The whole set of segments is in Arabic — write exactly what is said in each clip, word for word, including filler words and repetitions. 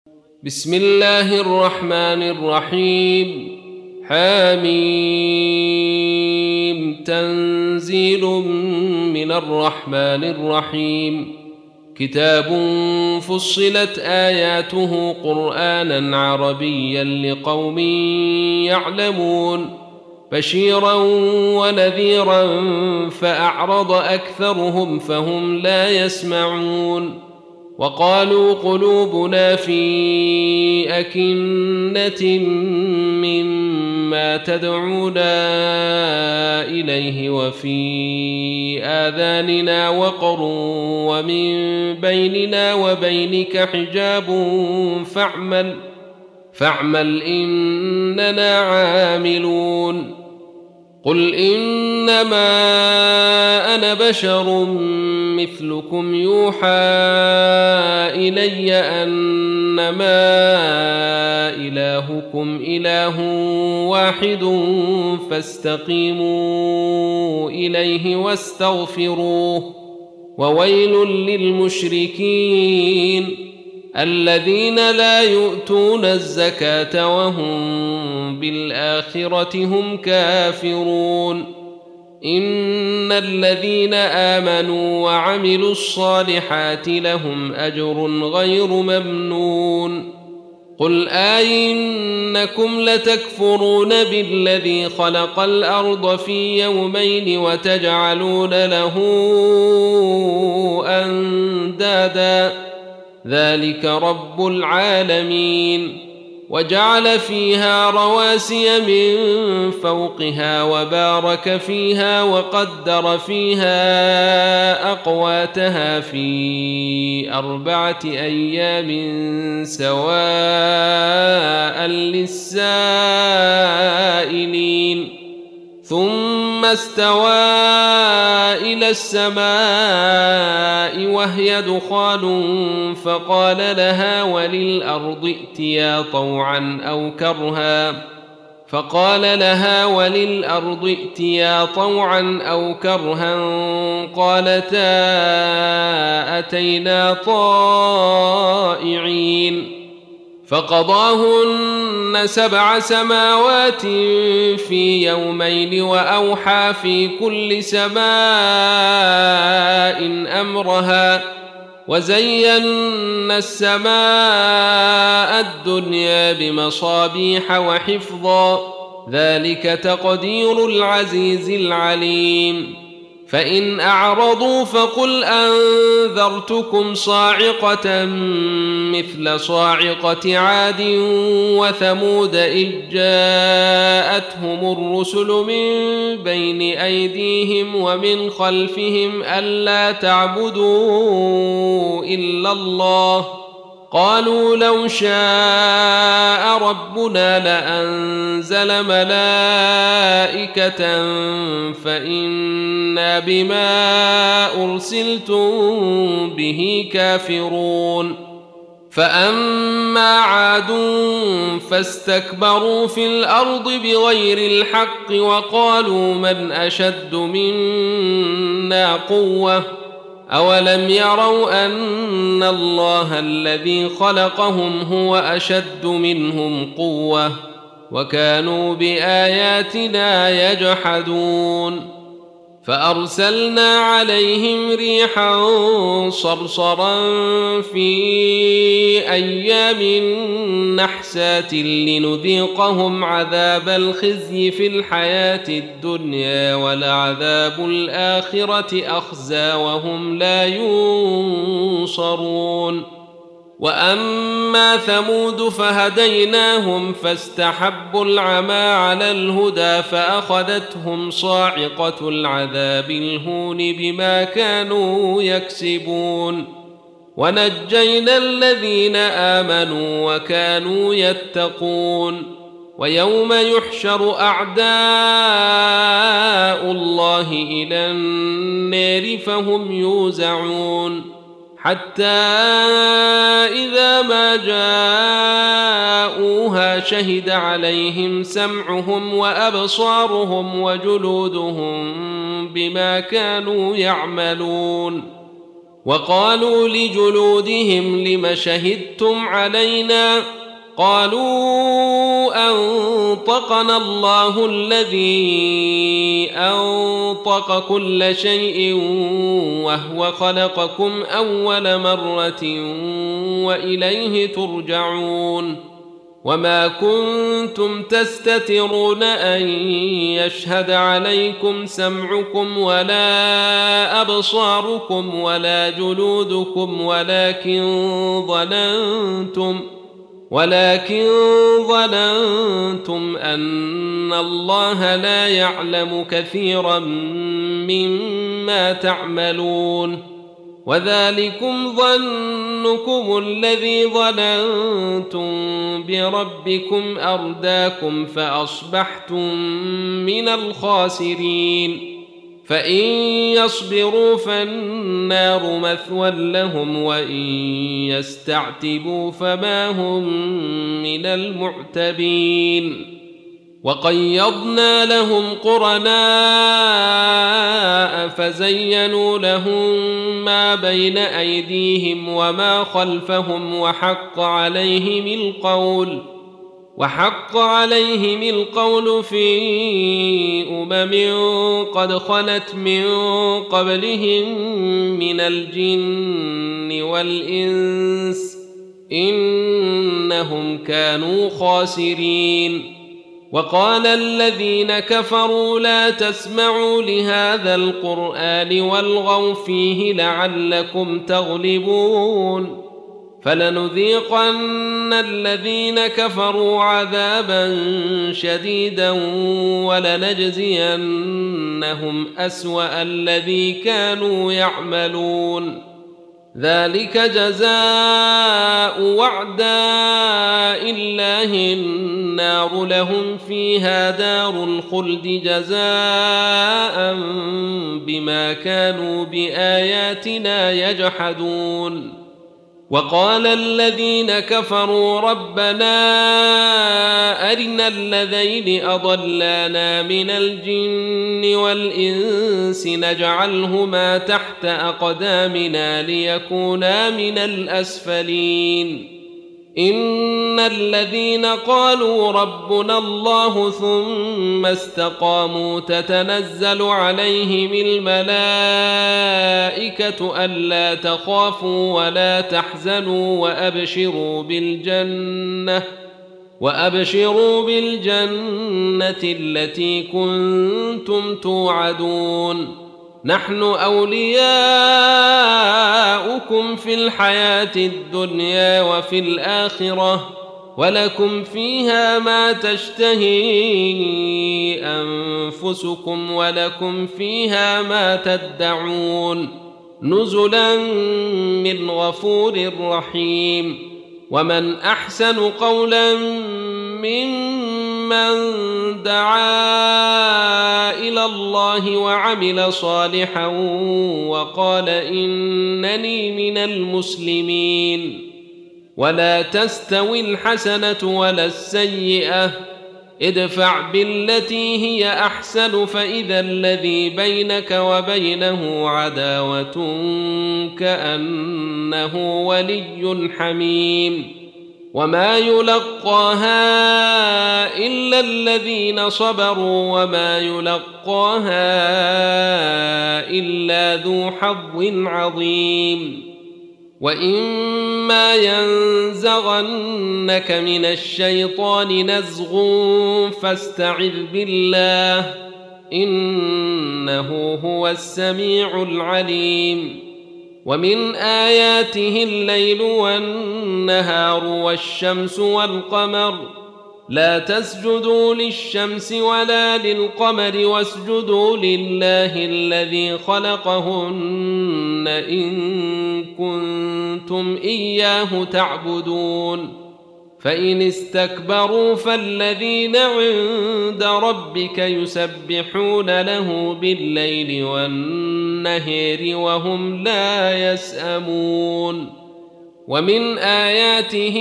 بسم الله الرحمن الرحيم. حميم. تنزيل من الرحمن الرحيم. كتاب فصلت آياته قرآنا عربيا لقوم يعلمون بشيرا ونذيرا فأعرض أكثرهم فهم لا يسمعون. وقالوا قلوبنا في أكنة مما تدعونا إليه وفي آذاننا وقر ومن بيننا وبينك حجاب فاعمل فاعمل إننا عاملون. قل إنما أنا بشر مثلكم يوحى إلي أنما إلهكم إله واحد فاستقيموا إليه واستغفروه. وويل للمشركين الذين لا يؤتون الزكاة وهم بالآخرة هم كافرون. إن الذين آمنوا وعملوا الصالحات لهم أجر غير ممنون. قل آئنكم لتكفرون بالذي خلق الأرض في يومين وتجعلون له أندادا ذلك رب العالمين. وجعل فيها رواسي من فوقها وبارك فيها وقدر فيها أقواتها في أربعة أيام سواء للسائلين. ثم استوى إلى السماء وهي دخان فقال لها وللأرض ائتيا طوعا أو كرها فقال لها وللأرض ائتيا طوعا أو كرها قالتا أتينا طائعين. فقضاهن سبع سماوات في يومين وأوحى في كل سماء أمرها وزينا السماء الدنيا بمصابيح وحفظا ذلك تقدير العزيز العليم. فإن أعرضوا فقل أنذرتكم صاعقة مثل صاعقة عاد وثمود إذ جاءتهم الرسل من بين أيديهم ومن خلفهم ألا تعبدوا إلا الله قالوا لو شاء ربنا لأنزل ملائكة فإنا بما أرسلتم به كافرون. فأما عاد فاستكبروا في الأرض بغير الحق وقالوا من أشد منا قوة أولم يروا أن الله الذي خلقهم هو أشد منهم قوة وكانوا بآياتنا يجحدون. فأرسلنا عليهم ريحا صرصرا في أيام نحسات لنذيقهم عذاب الخزي في الحياة الدنيا ولعذاب الآخرة أخزى وهم لا ينصرون. وأما ثمود فهديناهم فاستحبوا العمى على الهدى فأخذتهم صاعقة العذاب الهون بما كانوا يكسبون. ونجينا الذين آمنوا وكانوا يتقون. ويوم يحشر أعداء الله إلى النار فهم يوزعون حتى إذا ما جاءوها شهد عليهم سمعهم وأبصارهم وجلودهم بما كانوا يعملون وقالوا لجلودهم لم شهدتم علينا قالوا أنطقنا الله الذي أنطق كل شيء وهو خلقكم أول مرة وإليه ترجعون وما كنتم تستترون أن يشهد عليكم سمعكم ولا أبصاركم ولا جلودكم ولكن ظننتم ولكن ظننتم أن الله لا يعلم كثيرا مما تعملون وذلكم ظنكم الذي ظننتم بربكم أرداكم فأصبحتم من الخاسرين فإن يصبروا فالنار مثوى لهم وإن يستعتبوا فما هم من المعتبين وقيضنا لهم قرناء فزينوا لهم ما بين أيديهم وما خلفهم وحق عليهم القول وحق عليهم القول في أمم قد خلت من قبلهم من الجن والإنس إنهم كانوا خاسرين وقال الذين كفروا لا تسمعوا لهذا القرآن والغوا فيه لعلكم تغلبون فلنذيقن الذين كفروا عذابا شديدا ولنجزينهم أسوأ الذي كانوا يعملون ذلك جزاء وعداء الله النار لهم فيها دار الخلد جزاء بما كانوا بآياتنا يجحدون وقال الذين كفروا ربنا أرنا الذين أضلانا من الجن والإنس نجعلهما تحت أقدامنا ليكونا من الأسفلين إن الذين قالوا ربنا الله ثم استقاموا تتنزل عليهم الملائكة ألا تخافوا ولا تحزنوا وأبشروا بالجنة وأبشروا بالجنة التي كنتم توعدون نحن أولياؤكم في الحياة الدنيا وفي الآخرة ولكم فيها ما تشتهي أنفسكم ولكم فيها ما تدعون نزلا من غفور رحيم ومن أحسن قولا ممن دعا إلى الله وعمل صالحا وقال إنني من المسلمين ولا تستوي الحسنة ولا السيئة ادفع بالتي هي أحسن فإذا الذي بينك وبينه عداوة كأنه ولي حميم وما يلقاها إلا الذين صبروا وما يلقاها إلا ذو حظ عظيم وإما ينزغنك من الشيطان نزغ فاستعذ بالله إنه هو السميع العليم ومن آياته الليل والنهار والشمس والقمر لا تسجدوا للشمس ولا للقمر واسجدوا لله الذي خلقهن إن كنتم إياه تعبدون فإن استكبروا فالذين عند ربك يسبحون له بالليل والنهار وهم لا يسأمون ومن آياته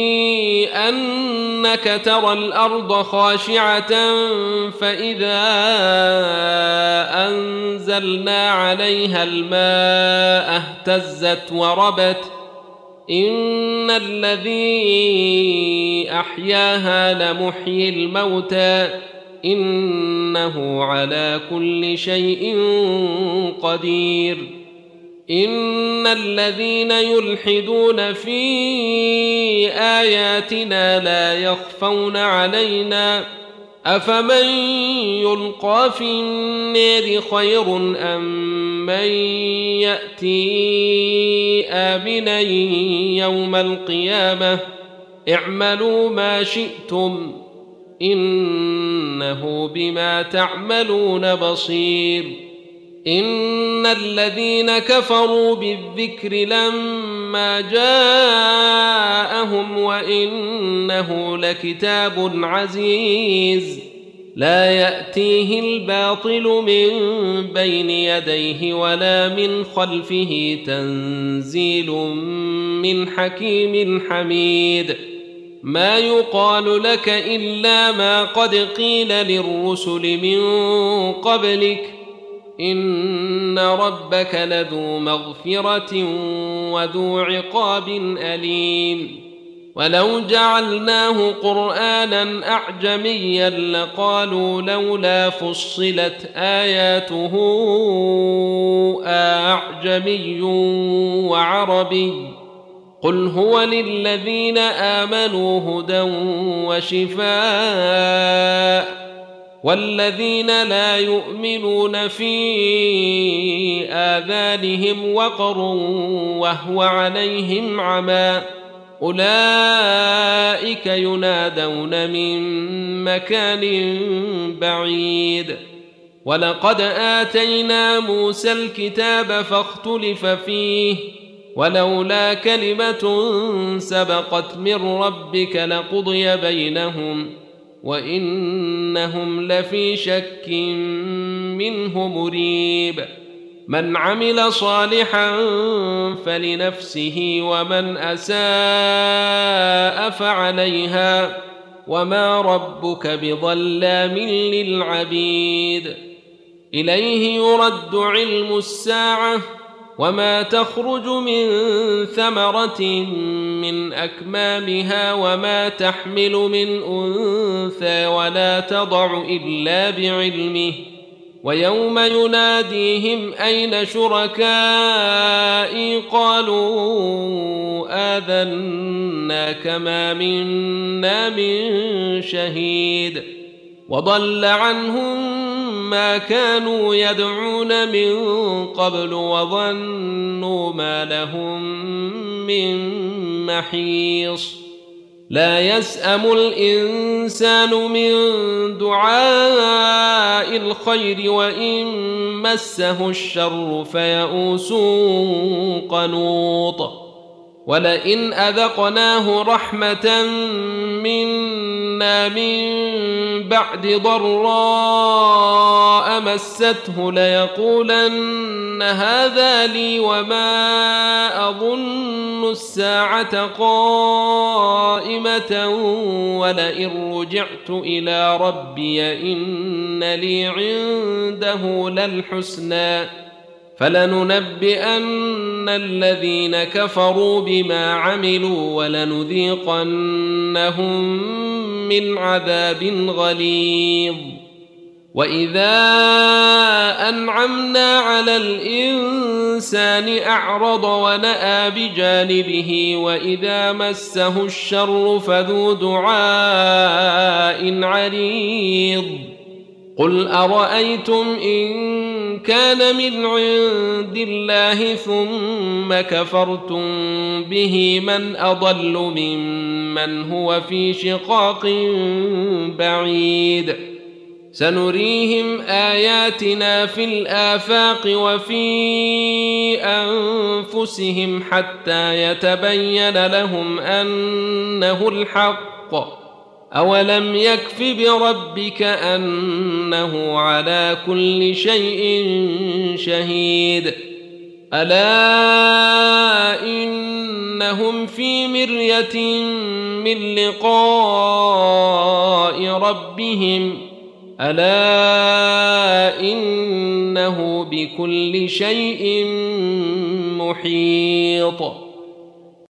أنك ترى الأرض خاشعة فإذا أنزلنا عليها الماء اهتزت وربت إن الذي أحياها لمحيي الموتى إنه على كل شيء قدير إن الذين يلحدون في آياتنا لا يخفون علينا أفمن يلقى في النار خير أم من يأتي آمنا يوم القيامة اعملوا ما شئتم إنه بما تعملون بصير إن الذين كفروا بالذكر لما جاءهم وإنه لكتاب عزيز لا يأتيه الباطل من بين يديه ولا من خلفه تنزيل من حكيم حميد ما يقال لك إلا ما قد قيل للرسل من قبلك إن ربك لذو مغفرة وذو عقاب أليم ولو جعلناه قرآنا أعجميا لقالوا لولا فصلت آياته أعجمي وعربي قل هو للذين آمنوا هدى وشفاء والذين لا يؤمنون في آذانهم وقر وهو عليهم عمى أولئك ينادون من مكان بعيد ولقد آتينا موسى الكتاب فاختلف فيه ولولا كلمة سبقت من ربك لقضي بينهم وإنهم لفي شك منه مريب من عمل صالحا فلنفسه ومن أساء فعليها وما ربك بظلام للعبيد إليه يرد علم الساعة وما تخرج من ثمرة من أكمامها وما تحمل من أنثى ولا تضع إلا بعلمه ويوم يناديهم أين شركائي قالوا آذناك ما منا من شهيد وضل عنهم ما كانوا يدعون من قبل وظنوا ما لهم من محيص لا يسأم الإنسان من دعاء الخير وإن مسه الشر فيئوس قنوط ولئن أذقناه رحمة منا من بعد ضراء مسته ليقولن هذا لي وما أظن الساعة قائمة ولئن رجعت إلى ربي إن لي عنده للحسنى فلننبئن الذين كفروا بما عملوا ولنذيقنهم من عذاب غليظ وإذا أنعمنا على الإنسان أعرض ونأى بجانبه وإذا مسه الشر فذو دعاء عريض قل أرأيتم إن كان من عند الله ثم كفرتم به من أضل ممن هو في شقاق بعيد سنريهم آياتنا في الآفاق وفي أنفسهم حتى يتبين لهم أنه الحق أولم يكف بربك أنه على كل شيء شهيد ألا إنهم في مرية من لقاء ربهم ألا إنه بكل شيء محيط